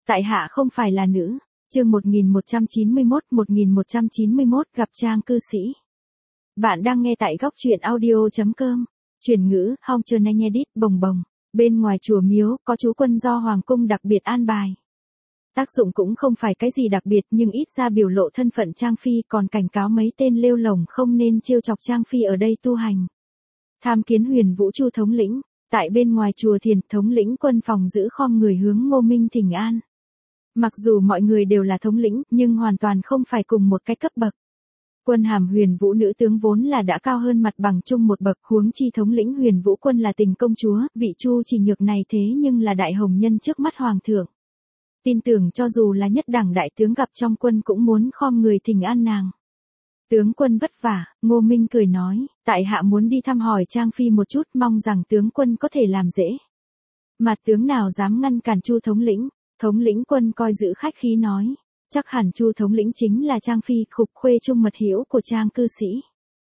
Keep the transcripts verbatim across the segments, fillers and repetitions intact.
Tại hạ không phải là nữ. Chương một nghìn một trăm chín mươi mốt, một nghìn một trăm chín mươi mốt gặp Trang cư sĩ. Bạn đang nghe tại góc truyện audio chấm com. Chuyển ngữ, Hong Trơn Anh Edit, bồng bồng. Bên ngoài chùa miếu, có chú quân do Hoàng cung đặc biệt an bài. Tác dụng cũng không phải cái gì đặc biệt nhưng ít ra biểu lộ thân phận Trang Phi, còn cảnh cáo mấy tên lêu lổng không nên trêu chọc Trang Phi ở đây tu hành. Tham kiến Huyền Vũ Chu thống lĩnh. Tại bên ngoài chùa thiền, thống lĩnh quân phòng giữ khom người hướng Ngô Minh thỉnh an. Mặc dù mọi người đều là thống lĩnh, nhưng hoàn toàn không phải cùng một cái cấp bậc. Quân hàm Huyền Vũ nữ tướng vốn là đã cao hơn mặt bằng chung một bậc, huống chi thống lĩnh Huyền Vũ quân là Tình công chúa, vị Chu Chỉ Nhược này thế nhưng là đại hồng nhân trước mắt hoàng thượng. Tin tưởng cho dù là nhất đẳng đại tướng gặp trong quân cũng muốn khom người thỉnh an nàng. Tướng quân vất vả, Ngô Minh cười nói, tại hạ muốn đi thăm hỏi Trang Phi một chút, mong rằng tướng quân có thể làm dễ. Mặt tướng nào dám ngăn cản Chu thống lĩnh. Thống lĩnh quân coi giữ khách khí nói, chắc hẳn Chu thống lĩnh chính là Trang Phi, khục khuê trung mật hiểu của Trang cư sĩ.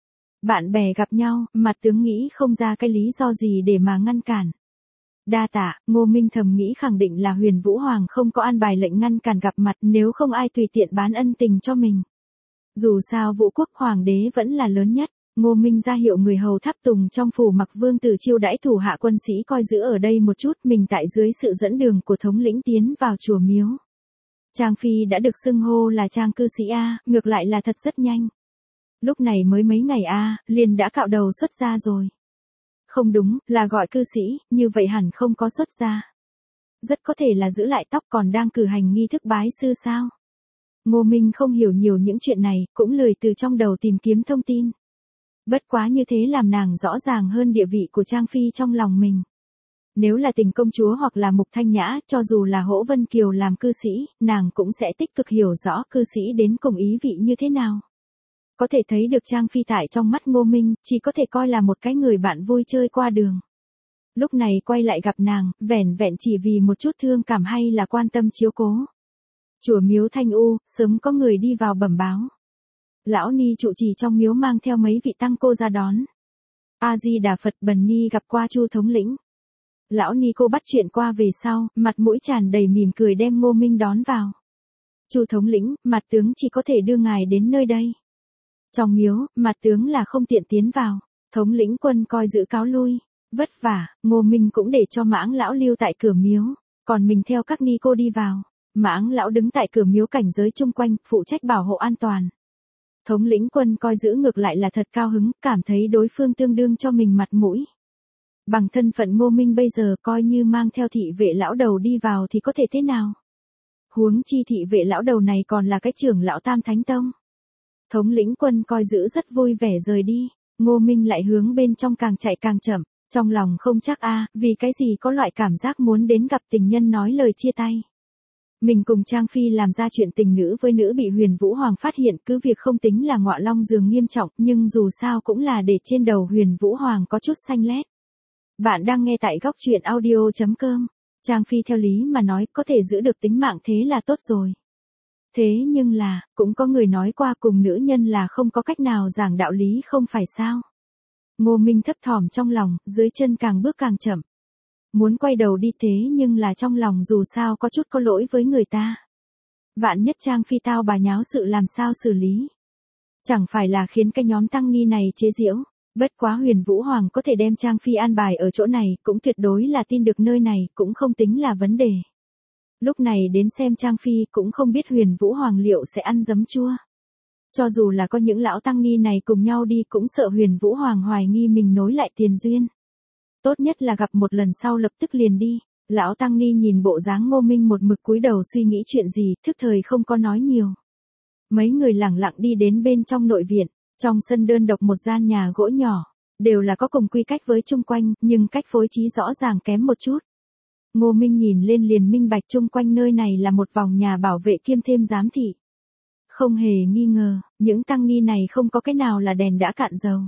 Bạn bè gặp nhau, mặt tướng nghĩ không ra cái lý do gì để mà ngăn cản. Đa tạ, Ngô Minh thầm nghĩ khẳng định là Huyền Vũ Hoàng không có an bài lệnh ngăn cản gặp mặt, nếu không ai tùy tiện bán ân tình cho mình. Dù sao Vũ quốc hoàng đế vẫn là lớn nhất. Ngô Minh ra hiệu người hầu tháp tùng trong phủ Mặc Vương Tử chiêu đãi thủ hạ quân sĩ coi giữ ở đây một chút, mình tại dưới sự dẫn đường của thống lĩnh tiến vào chùa miếu. Trang Phi đã được xưng hô là Trang cư sĩ A, ngược lại là thật rất nhanh. Lúc này mới mấy ngày A, liền đã cạo đầu xuất gia rồi. Không đúng, là gọi cư sĩ, như vậy hẳn không có xuất gia. Rất có thể là giữ lại tóc còn đang cử hành nghi thức bái sư sao. Ngô Minh không hiểu nhiều những chuyện này, cũng lười từ trong đầu tìm kiếm thông tin. Bất quá như thế làm nàng rõ ràng hơn địa vị của Trang Phi trong lòng mình. Nếu là Tình công chúa hoặc là Mục Thanh Nhã, cho dù là Hỗ Vân Kiều làm cư sĩ, nàng cũng sẽ tích cực hiểu rõ cư sĩ đến cùng ý vị như thế nào. Có thể thấy được Trang Phi tại trong mắt Ngô Minh, chỉ có thể coi là một cái người bạn vui chơi qua đường. Lúc này quay lại gặp nàng, vẻn vẹn chỉ vì một chút thương cảm hay là quan tâm chiếu cố. Chùa miếu Thanh U, sớm có người đi vào bẩm báo. Lão Ni trụ trì trong miếu mang theo mấy vị tăng cô ra đón. A Di Đà Phật, Bần Ni gặp qua Chu thống lĩnh. Lão Ni cô bắt chuyện qua về sau, mặt mũi tràn đầy mỉm cười đem Ngô Minh đón vào. Chu thống lĩnh, mặt tướng chỉ có thể đưa ngài đến nơi đây. Trong miếu, mặt tướng là không tiện tiến vào. Thống lĩnh quân coi giữ cáo lui. Vất vả, Ngô Minh cũng để cho Mãng lão lưu tại cửa miếu, còn mình theo các ni cô đi vào. Mãng lão đứng tại cửa miếu cảnh giới chung quanh, phụ trách bảo hộ an toàn. Thống lĩnh quân coi giữ ngược lại là thật cao hứng, cảm thấy đối phương tương đương cho mình mặt mũi. Bằng thân phận Ngô Minh bây giờ coi như mang theo thị vệ lão đầu đi vào thì có thể thế nào? Huống chi thị vệ lão đầu này còn là cái trưởng lão Tam Thánh Tông. Thống lĩnh quân coi giữ rất vui vẻ rời đi, Ngô Minh lại hướng bên trong càng chạy càng chậm, trong lòng không chắc a, vì cái gì có loại cảm giác muốn đến gặp tình nhân nói lời chia tay. Mình cùng Trang Phi làm ra chuyện tình nữ với nữ bị Huyền Vũ Hoàng phát hiện, cứ việc không tính là ngọa long giường nghiêm trọng, nhưng dù sao cũng là để trên đầu Huyền Vũ Hoàng có chút xanh lét. Bạn đang nghe tại góc truyện audio chấm com. Trang Phi theo lý mà nói có thể giữ được tính mạng thế là tốt rồi. Thế nhưng là, cũng có người nói qua cùng nữ nhân là không có cách nào giảng đạo lý không phải sao. Ngô Minh thấp thỏm trong lòng, dưới chân càng bước càng chậm. Muốn quay đầu đi thế nhưng là trong lòng dù sao có chút có lỗi với người ta. Vạn nhất Trang Phi tao bà nháo sự làm sao xử lý. Chẳng phải là khiến cái nhóm tăng ni này chế giễu. Bất quá Huyền Vũ Hoàng có thể đem Trang Phi an bài ở chỗ này, cũng tuyệt đối là tin được nơi này, cũng không tính là vấn đề. Lúc này đến xem Trang Phi cũng không biết Huyền Vũ Hoàng liệu sẽ ăn giấm chua. Cho dù là có những lão tăng ni này cùng nhau đi cũng sợ Huyền Vũ Hoàng hoài nghi mình nối lại tiền duyên. Tốt nhất là gặp một lần sau lập tức liền đi. Lão tăng ni nhìn bộ dáng Ngô Minh một mực cúi đầu suy nghĩ chuyện gì, thức thời không có nói nhiều. Mấy người lẳng lặng đi đến bên trong nội viện, trong sân đơn độc một gian nhà gỗ nhỏ, đều là có cùng quy cách với chung quanh, nhưng cách phối trí rõ ràng kém một chút. Ngô Minh nhìn lên liền minh bạch chung quanh nơi này là một vòng nhà bảo vệ kiêm thêm giám thị. Không hề nghi ngờ, những tăng ni này không có cái nào là đèn đã cạn dầu.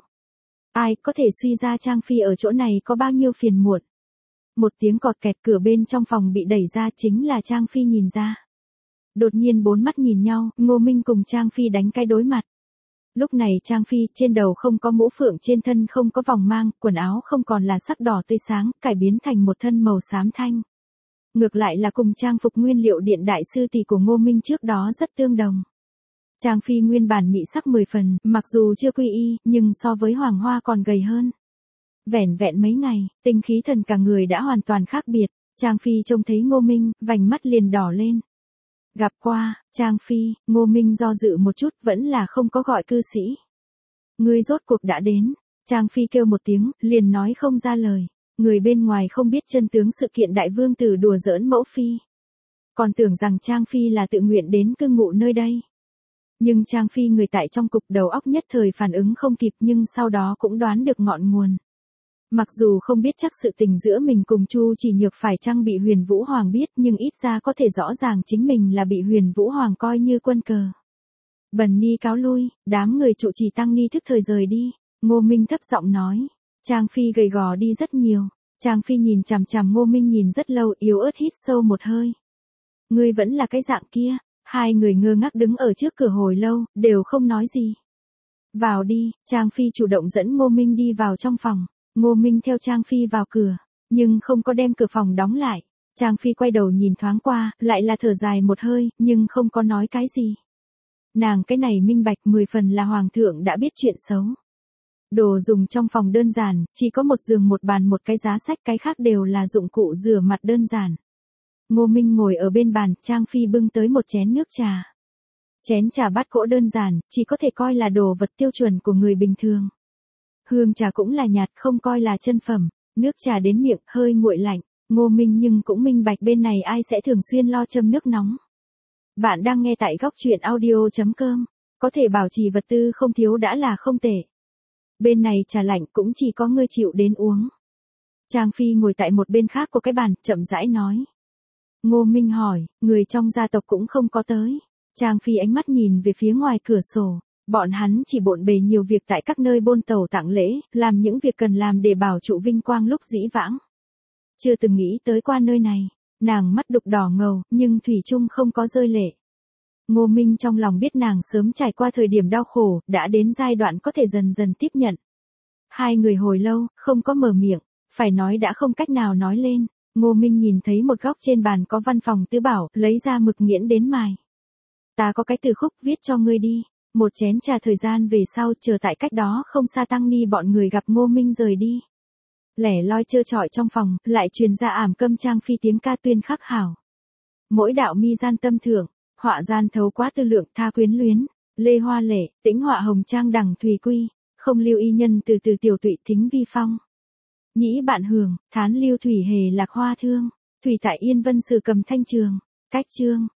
Ai có thể suy ra Trang Phi ở chỗ này có bao nhiêu phiền muộn. Một tiếng cọt kẹt, cửa bên trong phòng bị đẩy ra, chính là Trang Phi nhìn ra. Đột nhiên bốn mắt nhìn nhau, Ngô Minh cùng Trang Phi đánh cái đối mặt. Lúc này Trang Phi trên đầu không có mũ phượng, trên thân không có vòng mang, quần áo không còn là sắc đỏ tươi sáng, cải biến thành một thân màu xám thanh. ngược lại là cùng trang phục nguyên liệu điện đại sư tỷ của Ngô Minh trước đó rất tương đồng. Trang Phi nguyên bản mỹ sắc mười phần, mặc dù chưa quy y, nhưng so với Hoàng Hoa còn gầy hơn. Vẻn vẹn mấy ngày, tinh khí thần cả người đã hoàn toàn khác biệt, Trang Phi trông thấy Ngô Minh, vành mắt liền đỏ lên. Gặp qua, Trang Phi, Ngô Minh do dự một chút vẫn là không có gọi cư sĩ. Ngươi rốt cuộc đã đến, Trang Phi kêu một tiếng, liền nói không ra lời. Người bên ngoài không biết chân tướng sự kiện đại vương tử đùa giỡn mẫu phi. Còn tưởng rằng Trang Phi là tự nguyện đến cư ngụ nơi đây. Nhưng Trang Phi người tại trong cục đầu óc nhất thời phản ứng không kịp nhưng sau đó cũng đoán được ngọn nguồn. Mặc dù không biết chắc sự tình giữa mình cùng Chu Chỉ Nhược phải chăng bị Huyền Vũ Hoàng biết nhưng ít ra có thể rõ ràng chính mình là bị Huyền Vũ Hoàng coi như quân cờ. Bần ni cáo lui, đám người trụ trì tăng ni thức thời rời đi. Ngô Minh thấp giọng nói. Trang Phi gầy gò đi rất nhiều. Trang Phi nhìn chằm chằm Ngô Minh nhìn rất lâu, yếu ớt hít sâu một hơi. Ngươi vẫn là cái dạng kia. Hai người ngơ ngác đứng ở trước cửa hồi lâu, đều không nói gì. Vào đi, Trang Phi chủ động dẫn Ngô Minh đi vào trong phòng. Ngô Minh theo Trang Phi vào cửa, nhưng không có đem cửa phòng đóng lại. Trang Phi quay đầu nhìn thoáng qua, lại là thở dài một hơi, nhưng không có nói cái gì. Nàng cái này minh bạch mười phần là Hoàng thượng đã biết chuyện xấu. Đồ dùng trong phòng đơn giản, chỉ có một giường một bàn một cái giá sách, cái khác đều là dụng cụ rửa mặt đơn giản. Ngô Minh ngồi ở bên bàn, Trang Phi bưng tới một chén nước trà. Chén trà bát gỗ đơn giản, chỉ có thể coi là đồ vật tiêu chuẩn của người bình thường. Hương trà cũng là nhạt, không coi là chân phẩm, nước trà đến miệng, hơi nguội lạnh. Ngô Minh nhưng cũng minh bạch bên này ai sẽ thường xuyên lo châm nước nóng. Bạn đang nghe tại góc truyện audio chấm com, có thể bảo trì vật tư không thiếu đã là không tệ. Bên này trà lạnh cũng chỉ có ngươi chịu đến uống. Trang Phi ngồi tại một bên khác của cái bàn, chậm rãi nói. Ngô Minh hỏi, người trong gia tộc cũng không có tới. Trang Phi ánh mắt nhìn về phía ngoài cửa sổ, bọn hắn chỉ bộn bề nhiều việc tại các nơi bôn tàu tặng lễ, làm những việc cần làm để bảo trụ vinh quang lúc dĩ vãng. Chưa từng nghĩ tới qua nơi này, nàng mắt đục đỏ ngầu, nhưng thủy chung không có rơi lệ. Ngô Minh trong lòng biết nàng sớm trải qua thời điểm đau khổ, đã đến giai đoạn có thể dần dần tiếp nhận. Hai người hồi lâu, không có mở miệng, phải nói đã không cách nào nói lên. Ngô Minh nhìn thấy một góc trên bàn có văn phòng tứ bảo, lấy ra mực nghiễn đến mài. Ta có cái từ khúc viết cho ngươi đi. Một chén trà thời gian về sau, chờ tại cách đó không xa tăng ni bọn người gặp Ngô Minh rời đi. Lẻ loi trơ trọi trong phòng, lại truyền ra ảm câm Trang Phi tiếng ca tuyên khắc hảo. Mỗi đạo mi gian tâm thượng, họa gian thấu quá tư lượng tha quyến luyến, lê hoa lệ, tĩnh họa hồng trang đẳng thùy quy, không lưu y nhân từ từ tiểu tụy thính vi phong. Nhĩ bạn hưởng, thán lưu thủy hề lạc hoa thương, thủy tại yên vân sử cầm thanh trường, cách chương.